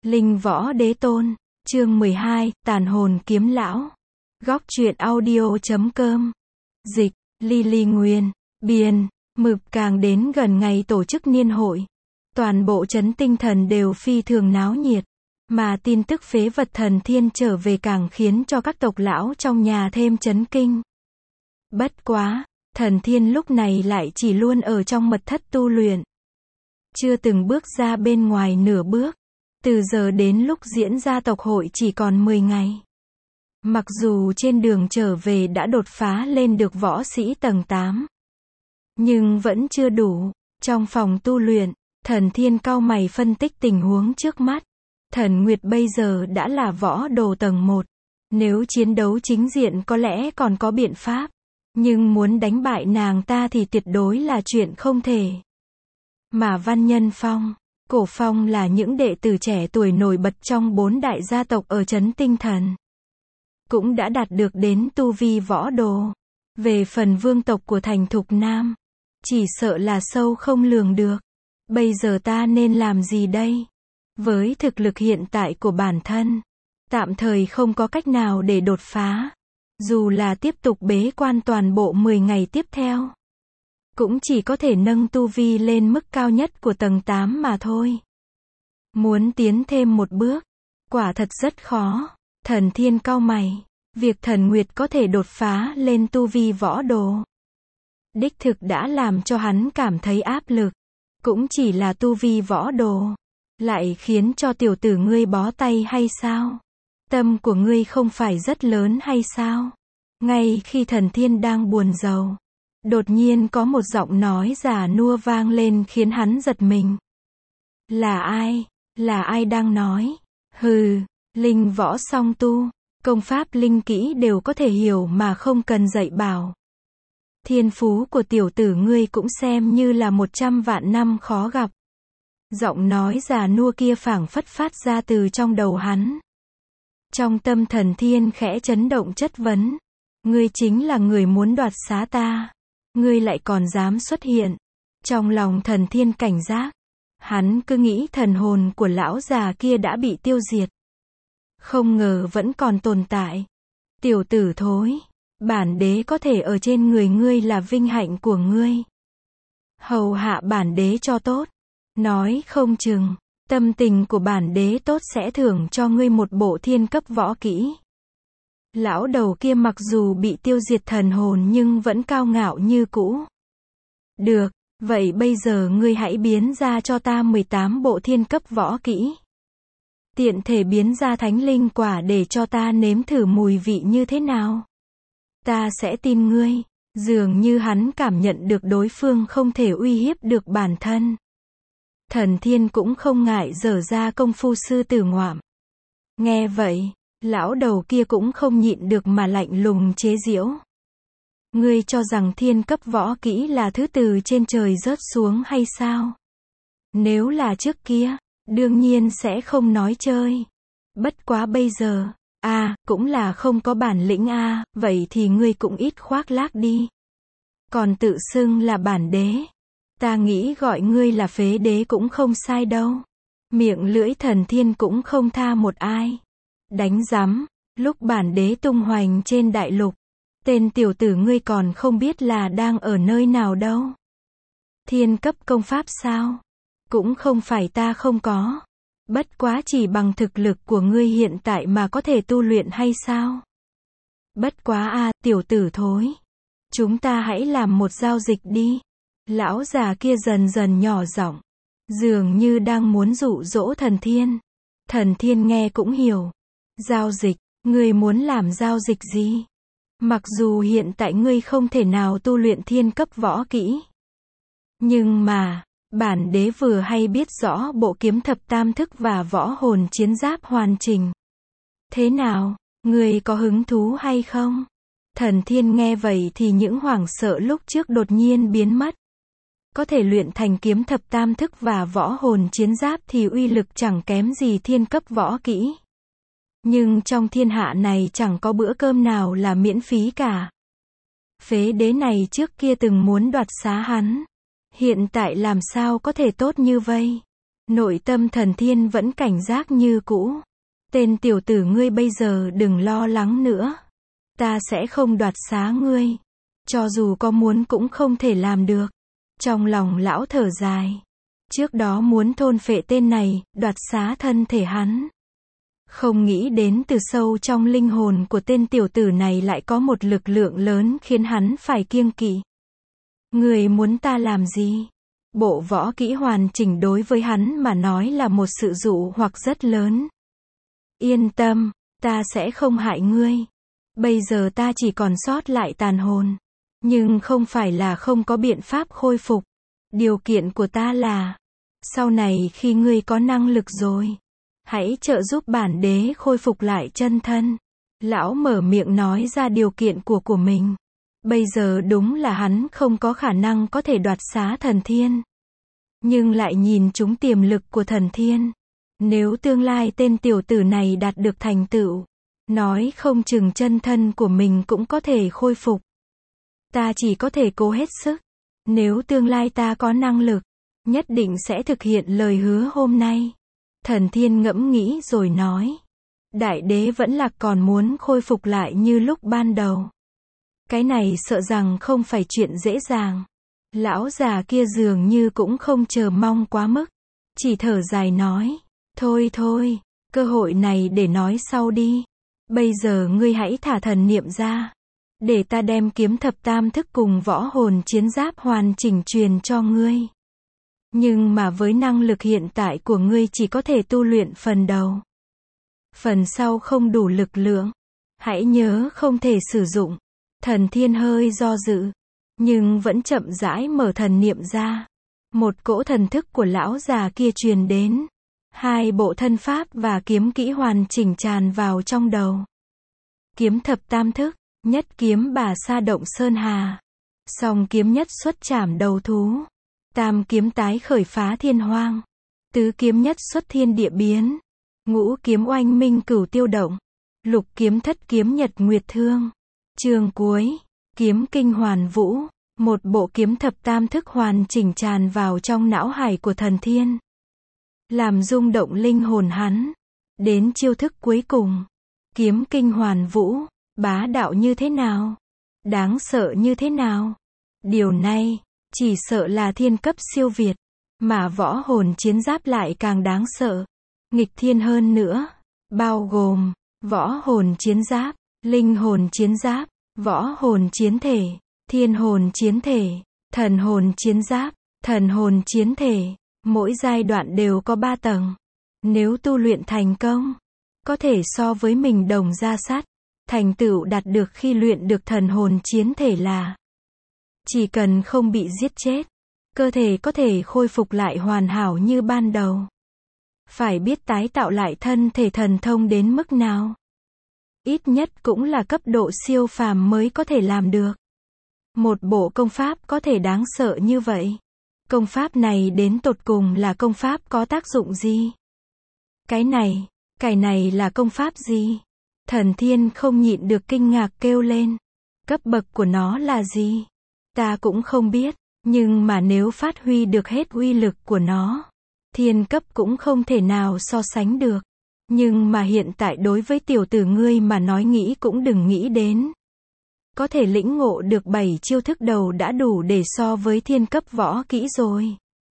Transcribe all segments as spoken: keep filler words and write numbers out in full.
Linh võ đế tôn, chương mười hai, tàn hồn kiếm lão. Góc truyện audio chấm com. Dịch, Lily Nguyên, biên, mực càng đến gần ngày tổ chức niên hội. Toàn bộ trấn tinh thần đều phi thường náo nhiệt. Mà tin tức phế vật thần thiên trở về càng khiến cho các tộc lão trong nhà thêm chấn kinh. Bất quá, thần thiên lúc này lại chỉ luôn ở trong mật thất tu luyện. Chưa từng bước ra bên ngoài nửa bước. Từ giờ đến lúc diễn ra tộc hội chỉ còn mười ngày. Mặc dù trên đường trở về đã đột phá lên được võ sĩ tầng tám. Nhưng vẫn chưa đủ. Trong phòng tu luyện, thần thiên cau mày phân tích tình huống trước mắt. Thần Nguyệt bây giờ đã là võ đồ tầng một. Nếu chiến đấu chính diện có lẽ còn có biện pháp. Nhưng muốn đánh bại nàng ta thì tuyệt đối là chuyện không thể. Mà Văn Nhân Phong, Cổ Phong là những đệ tử trẻ tuổi nổi bật trong bốn đại gia tộc ở trấn tinh thần. Cũng đã đạt được đến tu vi võ đồ. Về phần vương tộc của thành Thục Nam, chỉ sợ là sâu không lường được. Bây giờ ta nên làm gì đây? Với thực lực hiện tại của bản thân, tạm thời không có cách nào để đột phá. Dù là tiếp tục bế quan toàn bộ mười ngày tiếp theo, cũng chỉ có thể nâng tu vi lên mức cao nhất của tầng tám mà thôi. Muốn tiến thêm một bước, quả thật rất khó. Thần thiên cau mày, việc thần Nguyệt có thể đột phá lên tu vi võ đồ, đích thực đã làm cho hắn cảm thấy áp lực. Cũng chỉ là tu vi võ đồ, lại khiến cho tiểu tử ngươi bó tay hay sao? Tâm của ngươi không phải rất lớn hay sao? Ngay khi thần thiên đang buồn rầu, đột nhiên có một giọng nói già nua vang lên khiến hắn giật mình. Là ai? Là ai đang nói? Hừ, linh võ song tu, công pháp linh kỹ đều có thể hiểu mà không cần dạy bảo. Thiên phú của tiểu tử ngươi cũng xem như là một trăm vạn năm khó gặp. Giọng nói già nua kia phảng phất phát ra từ trong đầu hắn. Trong tâm thần thiên khẽ chấn động chất vấn. Ngươi chính là người muốn đoạt xá ta. Ngươi lại còn dám xuất hiện. Trong lòng thần thiên cảnh giác. Hắn cứ nghĩ thần hồn của lão già kia đã bị tiêu diệt. Không ngờ vẫn còn tồn tại. Tiểu tử thối. Bản đế có thể ở trên người ngươi là vinh hạnh của ngươi. Hầu hạ bản đế cho tốt. Nói không chừng, tâm tình của bản đế tốt sẽ thưởng cho ngươi một bộ thiên cấp võ kỹ. Lão đầu kia mặc dù bị tiêu diệt thần hồn nhưng vẫn cao ngạo như cũ. Được, vậy bây giờ ngươi hãy biến ra cho ta mười tám bộ thiên cấp võ kỹ. Tiện thể biến ra thánh linh quả để cho ta nếm thử mùi vị như thế nào. Ta sẽ tin ngươi. Dường như hắn cảm nhận được đối phương không thể uy hiếp được bản thân. Thần thiên cũng không ngại dở ra công phu sư tử ngoạm. Nghe vậy, lão đầu kia cũng không nhịn được mà lạnh lùng chế giễu. Ngươi cho rằng thiên cấp võ kỹ là thứ từ trên trời rớt xuống hay sao? Nếu là trước kia, đương nhiên sẽ không nói chơi. Bất quá bây giờ, à, cũng là không có bản lĩnh a, à, vậy thì ngươi cũng ít khoác lác đi. Còn tự xưng là bản đế. Ta nghĩ gọi ngươi là phế đế cũng không sai đâu. Miệng lưỡi thần thiên cũng không tha một ai. Đánh rắm, lúc bản đế tung hoành trên đại lục, tên tiểu tử ngươi còn không biết là đang ở nơi nào đâu. Thiên cấp công pháp sao? Cũng không phải ta không có. Bất quá chỉ bằng thực lực của ngươi hiện tại mà có thể tu luyện hay sao? Bất quá a, à, tiểu tử thối. Chúng ta hãy làm một giao dịch đi. Lão già kia dần dần nhỏ giọng, dường như đang muốn dụ dỗ thần thiên. Thần thiên nghe cũng hiểu. Giao dịch, ngươi muốn làm giao dịch gì? Mặc dù hiện tại ngươi không thể nào tu luyện thiên cấp võ kỹ. Nhưng mà, bản đế vừa hay biết rõ bộ kiếm thập tam thức và võ hồn chiến giáp hoàn chỉnh. Thế nào, ngươi có hứng thú hay không? Thần thiên nghe vậy thì những hoảng sợ lúc trước đột nhiên biến mất. Có thể luyện thành kiếm thập tam thức và võ hồn chiến giáp thì uy lực chẳng kém gì thiên cấp võ kỹ. Nhưng trong thiên hạ này chẳng có bữa cơm nào là miễn phí cả. Phế đế này trước kia từng muốn đoạt xá hắn. Hiện tại làm sao có thể tốt như vậy? Nội tâm Thần Thiên vẫn cảnh giác như cũ. Tên tiểu tử ngươi bây giờ đừng lo lắng nữa. Ta sẽ không đoạt xá ngươi. Cho dù có muốn cũng không thể làm được. Trong lòng lão thở dài. Trước đó muốn thôn phệ tên này, đoạt xá thân thể hắn. Không nghĩ đến từ sâu trong linh hồn của tên tiểu tử này lại có một lực lượng lớn khiến hắn phải kiêng kỵ. Người muốn ta làm gì? Bộ võ kỹ hoàn chỉnh đối với hắn mà nói là một sự dụ hoặc rất lớn. Yên tâm, ta sẽ không hại ngươi. Bây giờ ta chỉ còn sót lại tàn hồn. Nhưng không phải là không có biện pháp khôi phục. Điều kiện của ta là, sau này khi ngươi có năng lực rồi, hãy trợ giúp bản đế khôi phục lại chân thân. Lão mở miệng nói ra điều kiện của của mình. Bây giờ đúng là hắn không có khả năng có thể đoạt xá Thần Thiên. Nhưng lại nhìn chúng tiềm lực của Thần Thiên. Nếu tương lai tên tiểu tử này đạt được thành tựu, nói không chừng chân thân của mình cũng có thể khôi phục. Ta chỉ có thể cố hết sức. Nếu tương lai ta có năng lực, nhất định sẽ thực hiện lời hứa hôm nay. Thần Thiên ngẫm nghĩ rồi nói. Đại đế vẫn là còn muốn khôi phục lại như lúc ban đầu. Cái này sợ rằng không phải chuyện dễ dàng. Lão già kia dường như cũng không chờ mong quá mức. Chỉ thở dài nói. Thôi thôi, cơ hội này để nói sau đi. Bây giờ ngươi hãy thả thần niệm ra. Để ta đem kiếm thập tam thức cùng võ hồn chiến giáp hoàn chỉnh truyền cho ngươi. Nhưng mà với năng lực hiện tại của ngươi chỉ có thể tu luyện phần đầu. Phần sau không đủ lực lượng. Hãy nhớ không thể sử dụng. Thần Thiên hơi do dự. Nhưng vẫn chậm rãi mở thần niệm ra. Một cỗ thần thức của lão già kia truyền đến. Hai bộ thân pháp và kiếm kỹ hoàn chỉnh tràn vào trong đầu. Kiếm thập tam thức. Nhất kiếm bà sa động sơn hà. Song kiếm nhất xuất trảm đầu thú. Tam kiếm tái khởi phá thiên hoang. Tứ kiếm nhất xuất thiên địa biến. Ngũ kiếm oanh minh cửu tiêu động. Lục kiếm thất kiếm nhật nguyệt thương. Chương cuối. Kiếm kinh hoàn vũ. Một bộ kiếm thập tam thức hoàn chỉnh tràn vào trong não hải của Thần Thiên. Làm rung động linh hồn hắn. Đến chiêu thức cuối cùng. Kiếm kinh hoàn vũ. Bá đạo như thế nào? Đáng sợ như thế nào? Điều này, chỉ sợ là thiên cấp siêu việt. Mà võ hồn chiến giáp lại càng đáng sợ. Nghịch thiên hơn nữa. Bao gồm, võ hồn chiến giáp, linh hồn chiến giáp, võ hồn chiến thể, thiên hồn chiến thể, thần hồn chiến giáp, thần hồn chiến thể. Mỗi giai đoạn đều có ba tầng. Nếu tu luyện thành công, có thể so với mình đồng gia sắt. Thành tựu đạt được khi luyện được thần hồn chiến thể là chỉ cần không bị giết chết, cơ thể có thể khôi phục lại hoàn hảo như ban đầu. Phải biết tái tạo lại thân thể thần thông đến mức nào. Ít nhất cũng là cấp độ siêu phàm mới có thể làm được. Một bộ công pháp có thể đáng sợ như vậy. Công pháp này đến tột cùng là công pháp có tác dụng gì? Cái này, cái này là công pháp gì? Thần Thiên không nhịn được kinh ngạc kêu lên. Cấp bậc của nó là gì? Ta cũng không biết, nhưng mà nếu phát huy được hết uy lực của nó, thiên cấp cũng không thể nào so sánh được. Nhưng mà hiện tại đối với tiểu tử ngươi mà nói nghĩ cũng đừng nghĩ đến. Có thể lĩnh ngộ được bảy chiêu thức đầu đã đủ để so với thiên cấp võ kỹ rồi.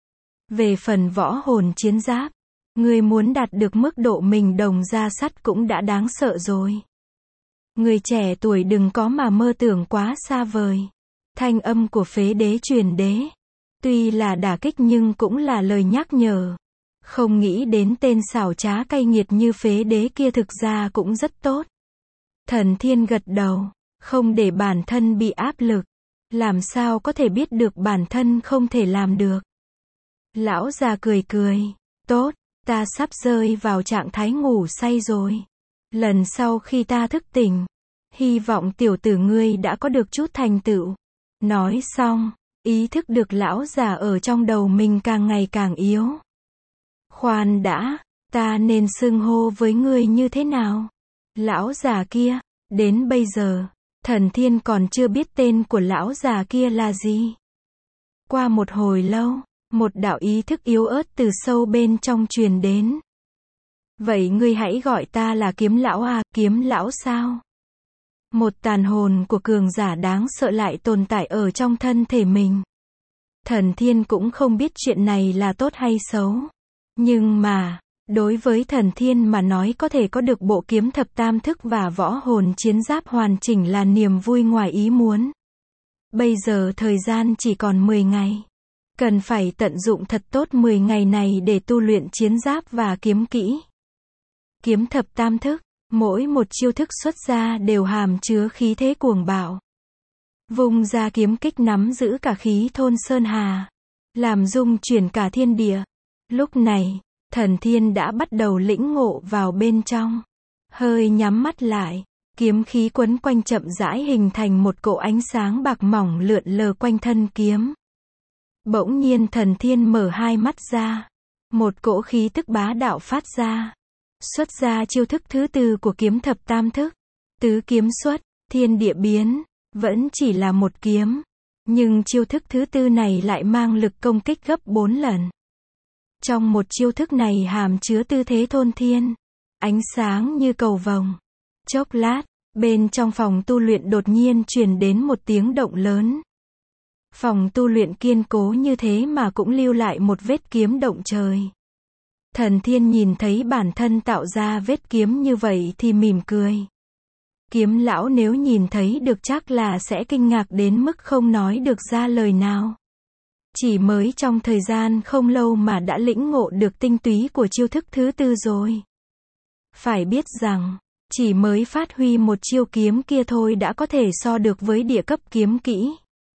Về phần võ hồn chiến giáp, ngươi muốn đạt được mức độ mình đồng gia sắt cũng đã đáng sợ rồi. Người trẻ tuổi đừng có mà mơ tưởng quá xa vời. Thanh âm của phế đế truyền đế. Tuy là đả kích nhưng cũng là lời nhắc nhở. Không nghĩ đến tên xảo trá cay nghiệt như phế đế kia thực ra cũng rất tốt. Thần Thiên gật đầu. Không để bản thân bị áp lực. Làm sao có thể biết được bản thân không thể làm được. Lão già cười cười. Tốt. Ta sắp rơi vào trạng thái ngủ say rồi. Lần sau khi ta thức tỉnh, hy vọng tiểu tử ngươi đã có được chút thành tựu. Nói xong, ý thức được lão già ở trong đầu mình càng ngày càng yếu. Khoan đã, ta nên xưng hô với ngươi như thế nào? Lão già kia, đến bây giờ, Thần Thiên còn chưa biết tên của lão già kia là gì. Qua một hồi lâu, Một đạo ý thức yếu ớt từ sâu bên trong truyền đến. Vậy ngươi hãy gọi ta là kiếm lão à, kiếm lão sao? Một tàn hồn của cường giả đáng sợ lại tồn tại ở trong thân thể mình. Thần Thiên cũng không biết chuyện này là tốt hay xấu. Nhưng mà, đối với Thần Thiên mà nói có thể có được bộ kiếm thập tam thức và võ hồn chiến giáp hoàn chỉnh là niềm vui ngoài ý muốn. Bây giờ thời gian chỉ còn mười ngày. Cần phải tận dụng thật tốt mười ngày này để tu luyện chiến giáp và kiếm kỹ. Kiếm thập tam thức, mỗi một chiêu thức xuất ra đều hàm chứa khí thế cuồng bạo. Vùng ra kiếm kích nắm giữ cả khí thôn sơn hà, làm rung chuyển cả thiên địa. Lúc này, Thần Thiên đã bắt đầu lĩnh ngộ vào bên trong. Hơi nhắm mắt lại, kiếm khí quấn quanh chậm rãi hình thành một cỗ ánh sáng bạc mỏng lượn lờ quanh thân kiếm. Bỗng nhiên Thần Thiên mở hai mắt ra. Một cỗ khí tức bá đạo phát ra. Xuất ra chiêu thức thứ tư của kiếm thập tam thức. Tứ kiếm xuất, thiên địa biến. Vẫn chỉ là một kiếm. Nhưng chiêu thức thứ tư này lại mang lực công kích gấp bốn lần. Trong một chiêu thức này hàm chứa tư thế thôn thiên. Ánh sáng như cầu vồng. Chốc lát, bên trong phòng tu luyện đột nhiên truyền đến một tiếng động lớn. Phòng tu luyện kiên cố như thế mà cũng lưu lại một vết kiếm động trời. Thần Thiên nhìn thấy bản thân tạo ra vết kiếm như vậy thì mỉm cười. Kiếm lão nếu nhìn thấy được chắc là sẽ kinh ngạc đến mức không nói được ra lời nào. Chỉ mới trong thời gian không lâu mà đã lĩnh ngộ được tinh túy của chiêu thức thứ tư rồi. Phải biết rằng, chỉ mới phát huy một chiêu kiếm kia thôi đã có thể so được với địa cấp kiếm kỹ.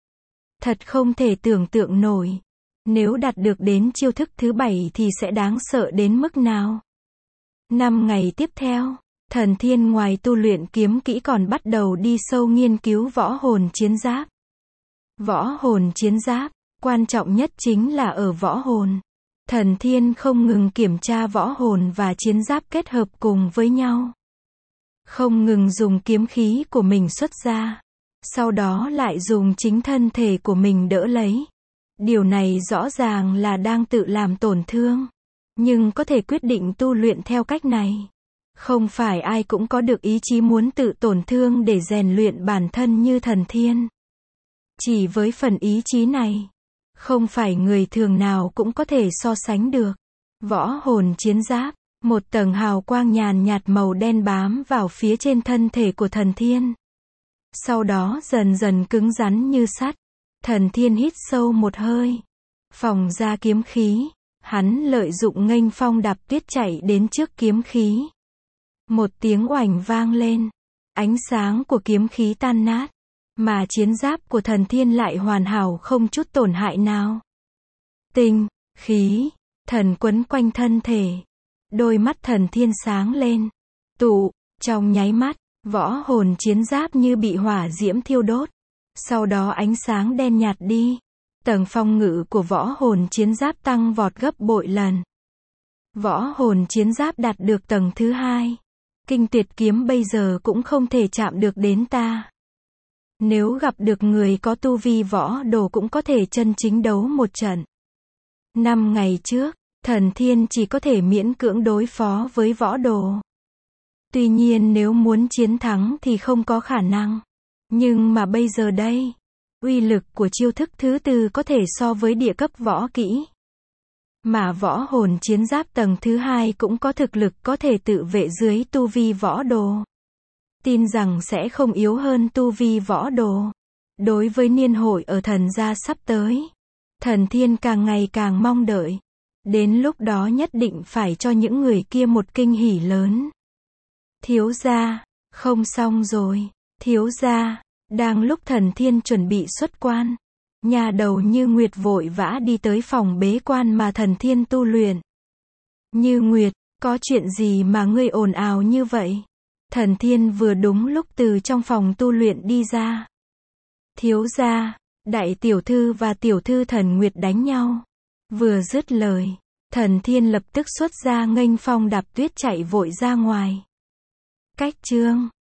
Thật không thể tưởng tượng nổi. Nếu đạt được đến chiêu thức thứ bảy thì sẽ đáng sợ đến mức nào. Năm ngày tiếp theo, Thần Thiên ngoài tu luyện kiếm kỹ còn bắt đầu đi sâu nghiên cứu võ hồn chiến giáp. Võ hồn chiến giáp, quan trọng nhất chính là ở võ hồn. Thần Thiên không ngừng kiểm tra võ hồn và chiến giáp kết hợp cùng với nhau. Không ngừng dùng kiếm khí của mình xuất ra. Sau đó lại dùng chính thân thể của mình đỡ lấy. Điều này rõ ràng là đang tự làm tổn thương. Nhưng có thể quyết định tu luyện theo cách này. Không phải ai cũng có được ý chí muốn tự tổn thương để rèn luyện bản thân như Thần Thiên. Chỉ với phần ý chí này, không phải người thường nào cũng có thể so sánh được. Võ hồn chiến giáp, một tầng hào quang nhàn nhạt màu đen bám vào phía trên thân thể của Thần Thiên. Sau đó dần dần cứng rắn như sắt. Thần Thiên hít sâu một hơi. Phóng ra kiếm khí. Hắn lợi dụng nghênh phong đạp tuyết chạy đến trước kiếm khí. Một tiếng oảnh vang lên. Ánh sáng của kiếm khí tan nát. Mà chiến giáp của Thần Thiên lại hoàn hảo không chút tổn hại nào. Tinh, khí, thần quấn quanh thân thể. Đôi mắt Thần Thiên sáng lên. Tụ, trong nháy mắt, võ hồn chiến giáp như bị hỏa diễm thiêu đốt. Sau đó ánh sáng đen nhạt đi. Tầng phòng ngự của võ hồn chiến giáp tăng vọt gấp bội lần. Võ hồn chiến giáp đạt được tầng thứ hai. Kinh tuyệt kiếm bây giờ cũng không thể chạm được đến ta. Nếu gặp được người có tu vi võ đồ cũng có thể chân chính đấu một trận. Năm ngày trước, Thần Thiên chỉ có thể miễn cưỡng đối phó với võ đồ. Tuy nhiên nếu muốn chiến thắng thì không có khả năng. Nhưng mà bây giờ đây, uy lực của chiêu thức thứ tư có thể so với địa cấp võ kỹ. Mà võ hồn chiến giáp tầng thứ hai cũng có thực lực có thể tự vệ dưới tu vi võ đồ. Tin rằng sẽ không yếu hơn tu vi võ đồ. Đối với niên hội ở thần gia sắp tới, Thần Thiên càng ngày càng mong đợi. Đến lúc đó nhất định phải cho những người kia một kinh hỉ lớn. Thiếu gia, không xong rồi. Thiếu gia, đang lúc Thần Thiên chuẩn bị xuất quan. Nhà đầu Như Nguyệt vội vã đi tới phòng bế quan mà Thần Thiên tu luyện. Như Nguyệt, có chuyện gì mà ngươi ồn ào như vậy? Thần Thiên vừa đúng lúc từ trong phòng tu luyện đi ra. Thiếu gia, đại tiểu thư và tiểu thư Thần Nguyệt đánh nhau. Vừa dứt lời, Thần Thiên lập tức xuất ra nghênh phong đạp tuyết chạy vội ra ngoài. Cách chương